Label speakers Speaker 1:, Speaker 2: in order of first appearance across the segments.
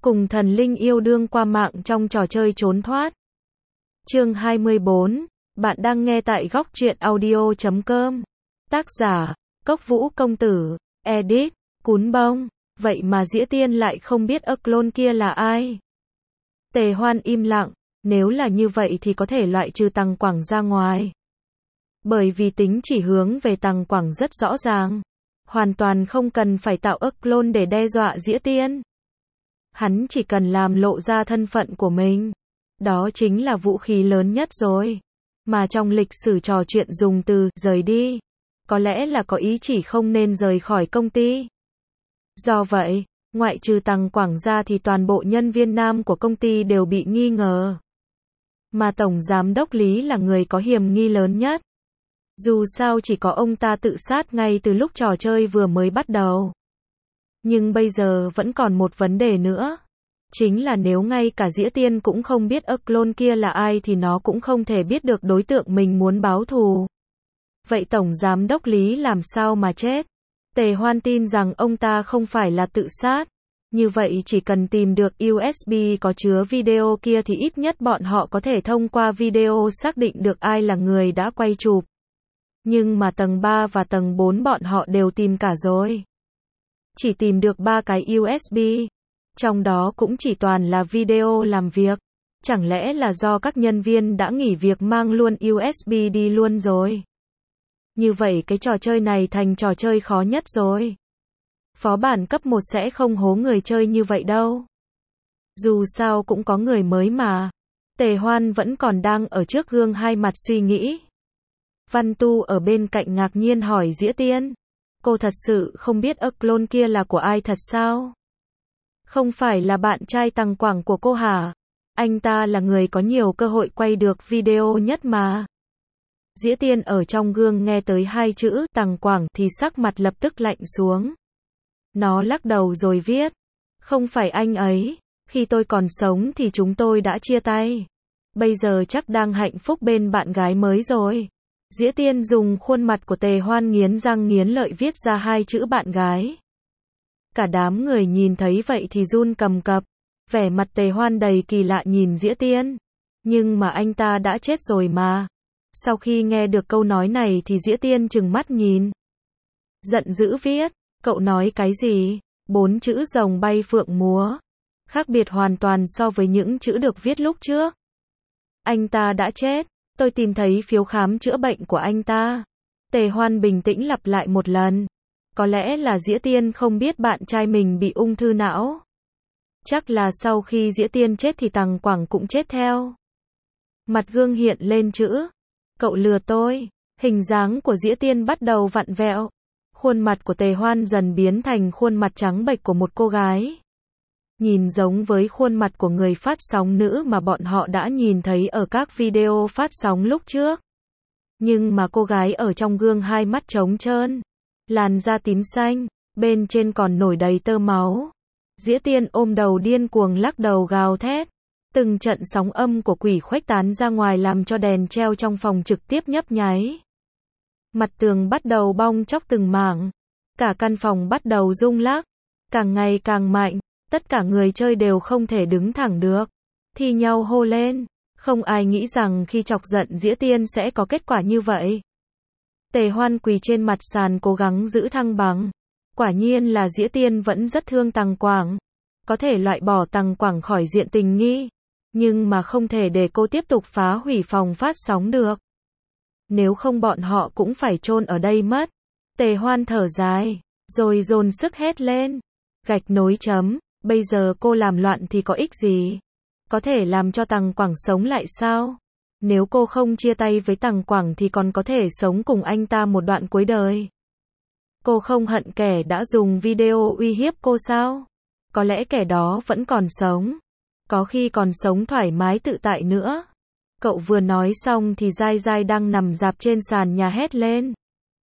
Speaker 1: Cùng thần linh yêu đương qua mạng trong trò chơi trốn thoát. Chương 24, bạn đang nghe tại góc truyện audio.com. Tác giả, Cốc Vũ Công Tử, edit, Cún Bông. Vậy mà Dĩa Tiên lại không biết ơ clone kia là ai. Tề Hoan im lặng, nếu là như vậy thì có thể loại trừ Tằng Quảng ra ngoài. Bởi vì tính chỉ hướng về Tằng Quảng rất rõ ràng. Hoàn toàn không cần phải tạo ơ clone để đe dọa Dĩa Tiên. Hắn chỉ cần làm lộ ra thân phận của mình. Đó chính là vũ khí lớn nhất rồi. Mà trong lịch sử trò chuyện dùng từ rời đi, có lẽ là có ý chỉ không nên rời khỏi công ty. Do vậy, ngoại trừ Tằng Quảng ra thì toàn bộ nhân viên nam của công ty đều bị nghi ngờ. Mà Tổng Giám đốc Lý là người có hiểm nghi lớn nhất. Dù sao chỉ có ông ta tự sát ngay từ lúc trò chơi vừa mới bắt đầu. Nhưng bây giờ vẫn còn một vấn đề nữa. Chính là nếu ngay cả Dĩa Tiên cũng không biết ơ clone kia là ai thì nó cũng không thể biết được đối tượng mình muốn báo thù. Vậy Tổng Giám đốc Lý làm sao mà chết? Tề Hoan tin rằng ông ta không phải là tự sát. Như vậy chỉ cần tìm được USB có chứa video kia thì ít nhất bọn họ có thể thông qua video xác định được ai là người đã quay chụp. Nhưng mà tầng 3 và tầng 4 bọn họ đều tìm cả rồi. Chỉ tìm được 3 cái USB. Trong đó cũng chỉ toàn là video làm việc. Chẳng lẽ là do các nhân viên đã nghỉ việc mang luôn USB đi luôn rồi? Như vậy cái trò chơi này thành trò chơi khó nhất rồi. Phó bản cấp 1 sẽ không hố người chơi như vậy đâu. Dù sao cũng có người mới mà. Tề Hoan vẫn còn đang ở trước gương hai mặt suy nghĩ. Văn Tu ở bên cạnh ngạc nhiên hỏi Dĩa Tiên. Cô thật sự không biết ơ clone kia là của ai thật sao? Không phải là bạn trai Tằng Quảng của cô hả? Anh ta là người có nhiều cơ hội quay được video nhất mà. Dĩa Tiên ở trong gương nghe tới hai chữ Tằng Quảng thì sắc mặt lập tức lạnh xuống. Nó lắc đầu rồi viết. Không phải anh ấy. Khi tôi còn sống thì chúng tôi đã chia tay. Bây giờ chắc đang hạnh phúc bên bạn gái mới rồi. Dĩa Tiên dùng khuôn mặt của Tề Hoan nghiến răng nghiến lợi viết ra hai chữ bạn gái. Cả đám người nhìn thấy vậy thì run cầm cập. Vẻ mặt Tề Hoan đầy kỳ lạ nhìn Dĩa Tiên. Nhưng mà anh ta đã chết rồi mà. Sau khi nghe được câu nói này thì Dĩa Tiên trừng mắt nhìn. Giận dữ viết. Cậu nói cái gì? 4 chữ rồng bay phượng múa. Khác biệt hoàn toàn so với những chữ được viết lúc trước. Anh ta đã chết. Tôi tìm thấy phiếu khám chữa bệnh của anh ta. Tề Hoan bình tĩnh lặp lại một lần. Có lẽ là Dĩa Tiên không biết bạn trai mình bị ung thư não. Chắc là sau khi Dĩa Tiên chết thì Tằng Quảng cũng chết theo. Mặt gương hiện lên chữ. Cậu lừa tôi. Hình dáng của Dĩa Tiên bắt đầu vặn vẹo. Khuôn mặt của Tề Hoan dần biến thành khuôn mặt trắng bệch của một cô gái. Nhìn giống với khuôn mặt của người phát sóng nữ mà bọn họ đã nhìn thấy ở các video phát sóng lúc trước. Nhưng mà cô gái ở trong gương hai mắt trống trơn. Làn da tím xanh, bên trên còn nổi đầy tơ máu. Dĩa Tiên ôm đầu điên cuồng lắc đầu gào thét. Từng trận sóng âm của quỷ khuếch tán ra ngoài làm cho đèn treo trong phòng trực tiếp nhấp nháy. Mặt tường bắt đầu bong chóc từng mảng. Cả căn phòng bắt đầu rung lắc. Càng ngày càng mạnh. Tất cả người chơi đều không thể đứng thẳng được. Thi nhau hô lên. Không ai nghĩ rằng khi chọc giận Dĩa Tiên sẽ có kết quả như vậy. Tề Hoan quỳ trên mặt sàn cố gắng giữ thăng bằng. Quả nhiên là Dĩa Tiên vẫn rất thương Tằng Quảng. Có thể loại bỏ Tằng Quảng khỏi diện tình nghi. Nhưng mà không thể để cô tiếp tục phá hủy phòng phát sóng được. Nếu không bọn họ cũng phải chôn ở đây mất. Tề Hoan thở dài. Rồi dồn sức hét lên. Gạch nối chấm. Bây giờ cô làm loạn thì có ích gì? Có thể làm cho Tằng Quảng sống lại sao? Nếu cô không chia tay với Tằng Quảng thì còn có thể sống cùng anh ta một đoạn cuối đời. Cô không hận kẻ đã dùng video uy hiếp cô sao? Có lẽ kẻ đó vẫn còn sống. Có khi còn sống thoải mái tự tại nữa. Cậu vừa nói xong thì Giai Giai đang nằm rạp trên sàn nhà hét lên.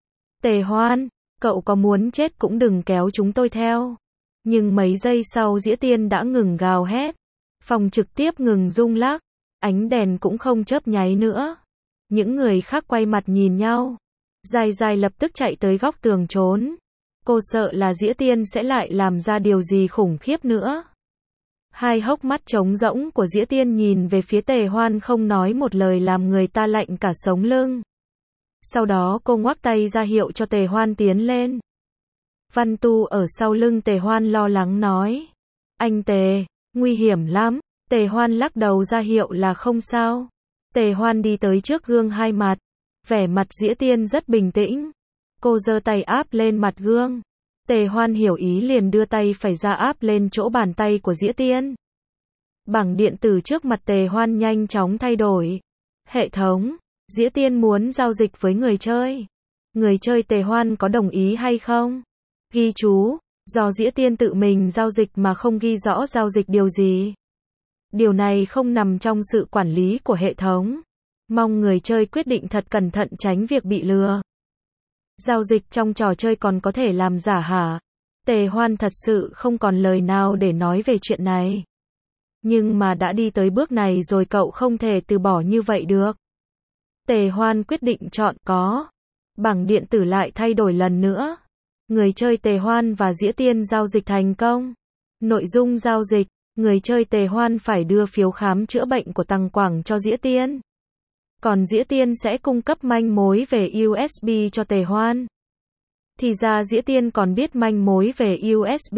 Speaker 1: Tề Hoan, cậu có muốn chết cũng đừng kéo chúng tôi theo. Nhưng mấy giây sau Dĩa Tiên đã ngừng gào hét. Phòng trực tiếp ngừng rung lắc. Ánh đèn cũng không chớp nháy nữa. Những người khác quay mặt nhìn nhau. Giai Giai lập tức chạy tới góc tường trốn. Cô sợ là Dĩa Tiên sẽ lại làm ra điều gì khủng khiếp nữa. Hai hốc mắt trống rỗng của Dĩa Tiên nhìn về phía Tề Hoan không nói một lời làm người ta lạnh cả sống lưng. Sau đó cô ngoắc tay ra hiệu cho Tề Hoan tiến lên. Văn Tu ở sau lưng Tề Hoan lo lắng nói. Anh Tề, nguy hiểm lắm. Tề Hoan lắc đầu ra hiệu là không sao. Tề Hoan đi tới trước gương hai mặt. Vẻ mặt Dĩa Tiên rất bình tĩnh. Cô giơ tay áp lên mặt gương. Tề Hoan hiểu ý liền đưa tay phải ra áp lên chỗ bàn tay của Dĩa Tiên. Bảng điện tử trước mặt Tề Hoan nhanh chóng thay đổi. Hệ thống, Dĩa Tiên muốn giao dịch với người chơi. Người chơi Tề Hoan có đồng ý hay không? Ghi chú, do Dĩa Tiên tự mình giao dịch mà không ghi rõ giao dịch điều gì. Điều này không nằm trong sự quản lý của hệ thống. Mong người chơi quyết định thật cẩn thận tránh việc bị lừa. Giao dịch trong trò chơi còn có thể làm giả hả? Tề Hoan thật sự không còn lời nào để nói về chuyện này. Nhưng mà đã đi tới bước này rồi cậu không thể từ bỏ như vậy được. Tề Hoan quyết định chọn có. Bảng điện tử lại thay đổi lần nữa. Người chơi Tề Hoan và Dĩa Tiên giao dịch thành công. Nội dung giao dịch, người chơi Tề Hoan phải đưa phiếu khám chữa bệnh của Tăng Quảng cho Dĩa Tiên. Còn Dĩa Tiên sẽ cung cấp manh mối về USB cho Tề Hoan. Thì ra Dĩa Tiên còn biết manh mối về USB.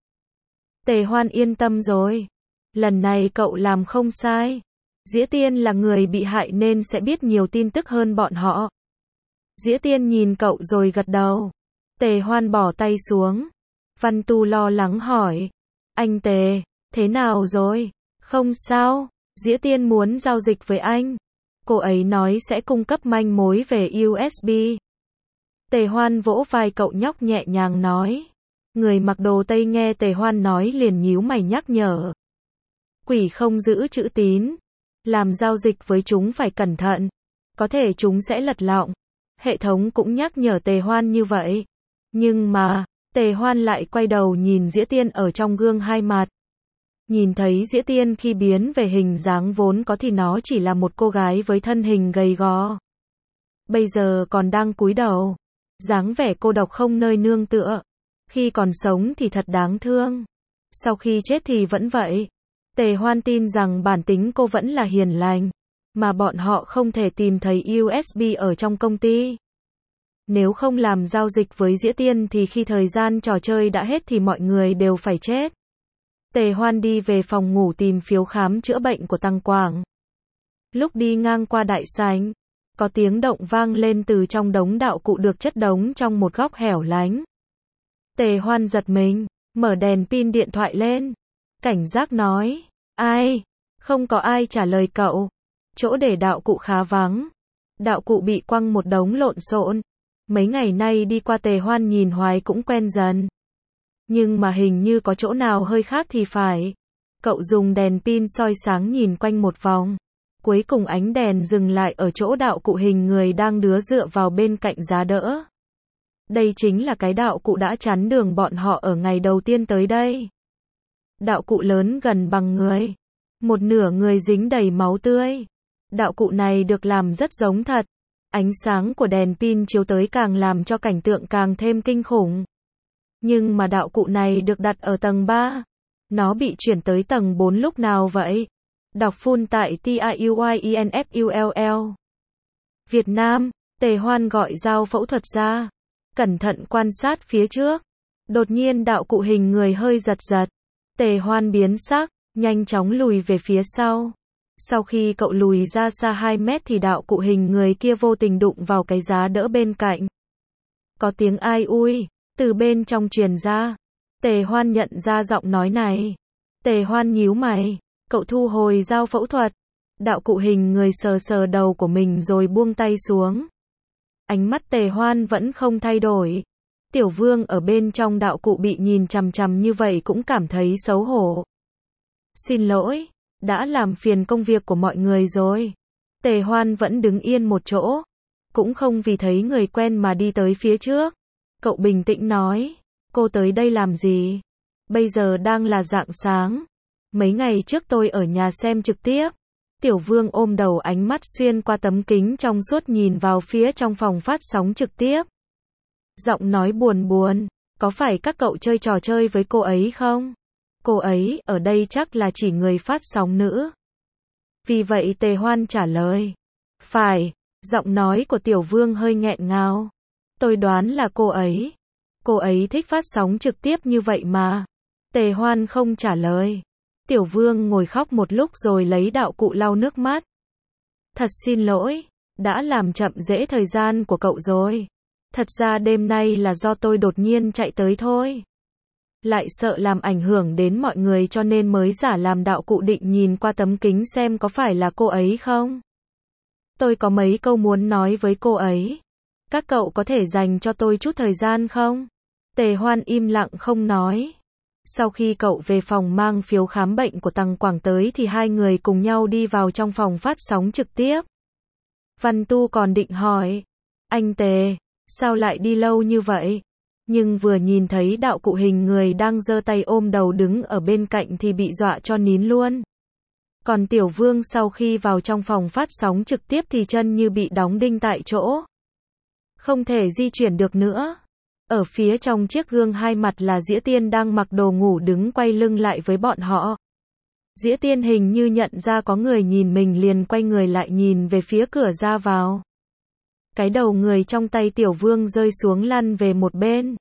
Speaker 1: Tề Hoan yên tâm rồi. Lần này cậu làm không sai. Dĩa Tiên là người bị hại nên sẽ biết nhiều tin tức hơn bọn họ. Dĩa Tiên nhìn cậu rồi gật đầu. Tề Hoan bỏ tay xuống. Văn Tu lo lắng hỏi. Anh Tề, thế nào rồi? Không sao, Dĩa Tiên muốn giao dịch với anh. Cô ấy nói sẽ cung cấp manh mối về USB. Tề Hoan vỗ vai cậu nhóc nhẹ nhàng nói. Người mặc đồ Tây nghe Tề Hoan nói liền nhíu mày nhắc nhở. Quỷ không giữ chữ tín. Làm giao dịch với chúng phải cẩn thận. Có thể chúng sẽ lật lọng. Hệ thống cũng nhắc nhở Tề Hoan như vậy. Nhưng mà, Tề Hoan lại quay đầu nhìn Dĩa Tiên ở trong gương hai mặt. Nhìn thấy Dĩa Tiên khi biến về hình dáng vốn có thì nó chỉ là một cô gái với thân hình gầy gò. Bây giờ còn đang cúi đầu. Dáng vẻ cô độc không nơi nương tựa. Khi còn sống thì thật đáng thương. Sau khi chết thì vẫn vậy. Tề Hoan tin rằng bản tính cô vẫn là hiền lành. Mà bọn họ không thể tìm thấy USB ở trong công ty. Nếu không làm giao dịch với Dĩa Tiên thì khi thời gian trò chơi đã hết thì mọi người đều phải chết. Tề Hoan đi về phòng ngủ tìm phiếu khám chữa bệnh của Tăng Quảng. Lúc đi ngang qua đại sảnh, có tiếng động vang lên từ trong đống đạo cụ được chất đống trong một góc hẻo lánh. Tề Hoan giật mình, mở đèn pin điện thoại lên. Cảnh giác nói, ai? Không có ai trả lời cậu. Chỗ để đạo cụ khá vắng. Đạo cụ bị quăng một đống lộn xộn. Mấy ngày nay đi qua Tề Hoan nhìn hoài cũng quen dần. Nhưng mà hình như có chỗ nào hơi khác thì phải. Cậu dùng đèn pin soi sáng nhìn quanh một vòng. Cuối cùng ánh đèn dừng lại ở chỗ đạo cụ hình người đang đứa dựa vào bên cạnh giá đỡ. Đây chính là cái đạo cụ đã chắn đường bọn họ ở ngày đầu tiên tới đây. Đạo cụ lớn gần bằng người. Một nửa người dính đầy máu tươi. Đạo cụ này được làm rất giống thật. Ánh sáng của đèn pin chiếu tới càng làm cho cảnh tượng càng thêm kinh khủng. Nhưng mà đạo cụ này được đặt ở tầng 3. Nó bị chuyển tới tầng 4 lúc nào vậy? Đọc full tại TIUYINFULL. Việt Nam, Tề Hoan gọi dao phẫu thuật ra. Cẩn thận quan sát phía trước. Đột nhiên đạo cụ hình người hơi giật giật. Tề Hoan biến sắc, nhanh chóng lùi về phía sau. Sau khi cậu lùi ra xa 2 mét thì đạo cụ hình người kia vô tình đụng vào cái giá đỡ bên cạnh. Có tiếng ai ui, từ bên trong truyền ra. Tề Hoan nhận ra giọng nói này. Tề Hoan nhíu mày, cậu thu hồi dao phẫu thuật. Đạo cụ hình người sờ sờ đầu của mình rồi buông tay xuống. Ánh mắt Tề Hoan vẫn không thay đổi. Tiểu Vương ở bên trong đạo cụ bị nhìn chằm chằm như vậy cũng cảm thấy xấu hổ. Xin lỗi, đã làm phiền công việc của mọi người rồi. Tề Hoan vẫn đứng yên một chỗ. Cũng không vì thấy người quen mà đi tới phía trước. Cậu bình tĩnh nói, cô tới đây làm gì? Bây giờ đang là rạng sáng. Mấy ngày trước tôi ở nhà xem trực tiếp. Tiểu Vương ôm đầu ánh mắt xuyên qua tấm kính trong suốt nhìn vào phía trong phòng phát sóng trực tiếp. Giọng nói buồn buồn, có phải các cậu chơi trò chơi với cô ấy không? Cô ấy ở đây chắc là chỉ người phát sóng nữ. Vì vậy Tề Hoan trả lời. Phải, giọng nói của Tiểu Vương hơi nghẹn ngào. Tôi đoán là cô ấy. Cô ấy thích phát sóng trực tiếp như vậy mà. Tề Hoan không trả lời. Tiểu Vương ngồi khóc một lúc rồi lấy đạo cụ lau nước mắt. Thật xin lỗi, đã làm chậm trễ thời gian của cậu rồi. Thật ra đêm nay là do tôi đột nhiên chạy tới thôi. Lại sợ làm ảnh hưởng đến mọi người cho nên mới giả làm đạo cụ định nhìn qua tấm kính xem có phải là cô ấy không. Tôi có mấy câu muốn nói với cô ấy. Các cậu có thể dành cho tôi chút thời gian không? Tề Hoan im lặng không nói. Sau khi cậu về phòng mang phiếu khám bệnh của Tằng Quảng tới thì hai người cùng nhau đi vào trong phòng phát sóng trực tiếp. Văn Tu còn định hỏi. Anh Tề, sao lại đi lâu như vậy? Nhưng vừa nhìn thấy đạo cụ hình người đang giơ tay ôm đầu đứng ở bên cạnh thì bị dọa cho nín luôn. Còn Tiểu Vương sau khi vào trong phòng phát sóng trực tiếp thì chân như bị đóng đinh tại chỗ. Không thể di chuyển được nữa. Ở phía trong chiếc gương hai mặt là Dĩa Tiên đang mặc đồ ngủ đứng quay lưng lại với bọn họ. Dĩa Tiên hình như nhận ra có người nhìn mình liền quay người lại nhìn về phía cửa ra vào. Cái đầu người trong tay Tiểu Vương rơi xuống lăn về một bên.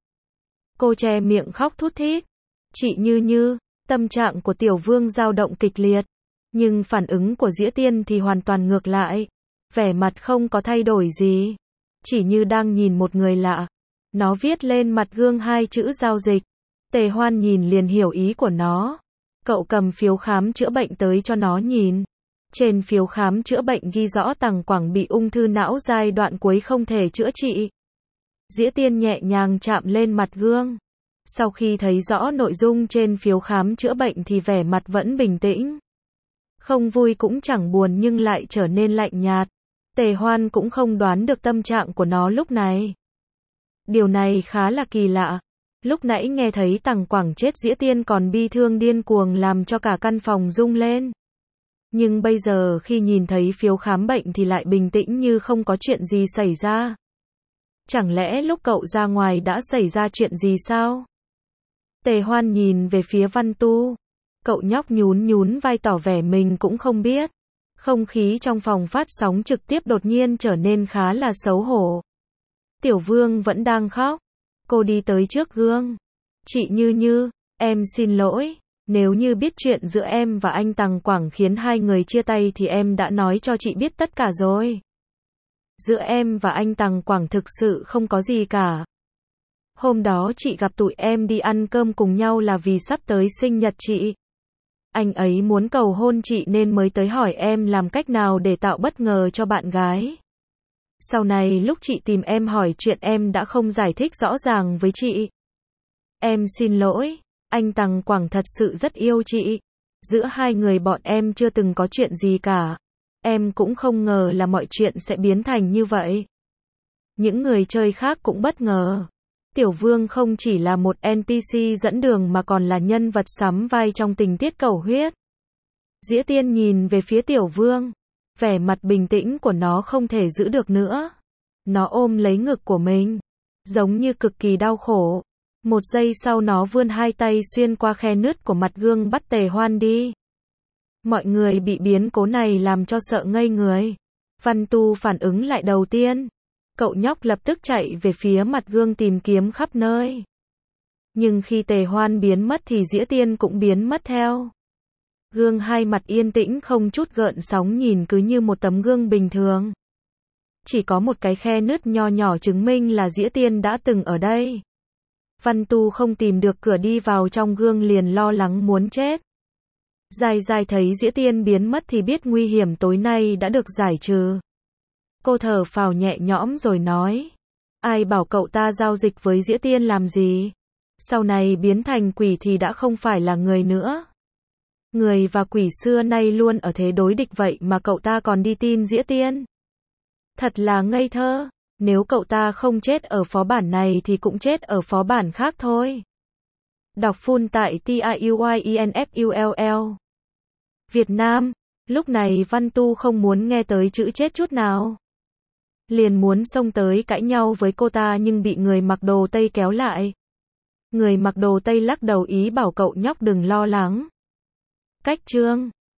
Speaker 1: Cô che miệng khóc thút thít. Chị Như, tâm trạng của Tiểu Vương dao động kịch liệt. Nhưng phản ứng của Dĩa Tiên thì hoàn toàn ngược lại. Vẻ mặt không có thay đổi gì. Chỉ như đang nhìn một người lạ. Nó viết lên mặt gương hai chữ giao dịch. Tề Hoan nhìn liền hiểu ý của nó. Cậu cầm phiếu khám chữa bệnh tới cho nó nhìn. Trên phiếu khám chữa bệnh ghi rõ Tằng Quảng bị ung thư não giai đoạn cuối không thể chữa trị. Dĩa Tiên nhẹ nhàng chạm lên mặt gương. Sau khi thấy rõ nội dung trên phiếu khám chữa bệnh thì vẻ mặt vẫn bình tĩnh. Không vui cũng chẳng buồn nhưng lại trở nên lạnh nhạt. Tề Hoan cũng không đoán được tâm trạng của nó lúc này. Điều này khá là kỳ lạ. Lúc nãy nghe thấy Tằng Quảng chết Dĩa Tiên còn bi thương điên cuồng làm cho cả căn phòng rung lên. Nhưng bây giờ khi nhìn thấy phiếu khám bệnh thì lại bình tĩnh như không có chuyện gì xảy ra. Chẳng lẽ lúc cậu ra ngoài đã xảy ra chuyện gì sao? Tề Hoan nhìn về phía Văn Tu. Cậu nhóc nhún vai tỏ vẻ mình cũng không biết. Không khí trong phòng phát sóng trực tiếp đột nhiên trở nên khá là xấu hổ. Tiểu Vương vẫn đang khóc. Cô đi tới trước gương. Chị Như, em xin lỗi. Nếu như biết chuyện giữa em và anh Tằng Quảng khiến hai người chia tay thì em đã nói cho chị biết tất cả rồi. Giữa em và anh Tằng Quảng thực sự không có gì cả. Hôm đó chị gặp tụi em đi ăn cơm cùng nhau là vì sắp tới sinh nhật chị. Anh ấy muốn cầu hôn chị nên mới tới hỏi em làm cách nào để tạo bất ngờ cho bạn gái. Sau này lúc chị tìm em hỏi chuyện em đã không giải thích rõ ràng với chị. Em xin lỗi, anh Tằng Quảng thật sự rất yêu chị. Giữa hai người bọn em chưa từng có chuyện gì cả. Em cũng không ngờ là mọi chuyện sẽ biến thành như vậy. Những người chơi khác cũng bất ngờ. Tiểu Vương không chỉ là một NPC dẫn đường mà còn là nhân vật sắm vai trong tình tiết cầu huyết. Dĩa Tiên nhìn về phía Tiểu Vương. Vẻ mặt bình tĩnh của nó không thể giữ được nữa. Nó ôm lấy ngực của mình. Giống như cực kỳ đau khổ. Một giây sau nó vươn hai tay xuyên qua khe nứt của mặt gương bắt Tề Hoan đi. Mọi người bị biến cố này làm cho sợ ngây người. Văn Tu phản ứng lại đầu tiên. Cậu nhóc lập tức chạy về phía mặt gương tìm kiếm khắp nơi. Nhưng khi Tề Hoan biến mất thì Dĩa Tiên cũng biến mất theo. Gương hai mặt yên tĩnh không chút gợn sóng nhìn cứ như một tấm gương bình thường. Chỉ có một cái khe nứt nho nhỏ chứng minh là Dĩa Tiên đã từng ở đây. Văn Tu không tìm được cửa đi vào trong gương liền lo lắng muốn chết. Dài thấy Dĩa Tiên biến mất thì biết nguy hiểm tối nay đã được giải trừ. Cô thở phào nhẹ nhõm rồi nói. Ai bảo cậu ta giao dịch với Dĩa Tiên làm gì? Sau này biến thành quỷ thì đã không phải là người nữa. Người và quỷ xưa nay luôn ở thế đối địch vậy mà cậu ta còn đi tin Dĩa Tiên. Thật là ngây thơ. Nếu cậu ta không chết ở phó bản này thì cũng chết ở phó bản khác thôi. Đọc full tại TIUYINFULL. Việt Nam. Lúc này Văn Tu không muốn nghe tới chữ chết chút nào. Liền muốn xông tới cãi nhau với cô ta nhưng bị người mặc đồ Tây kéo lại. Người mặc đồ tây lắc đầu ý bảo cậu nhóc đừng lo lắng. Cách chương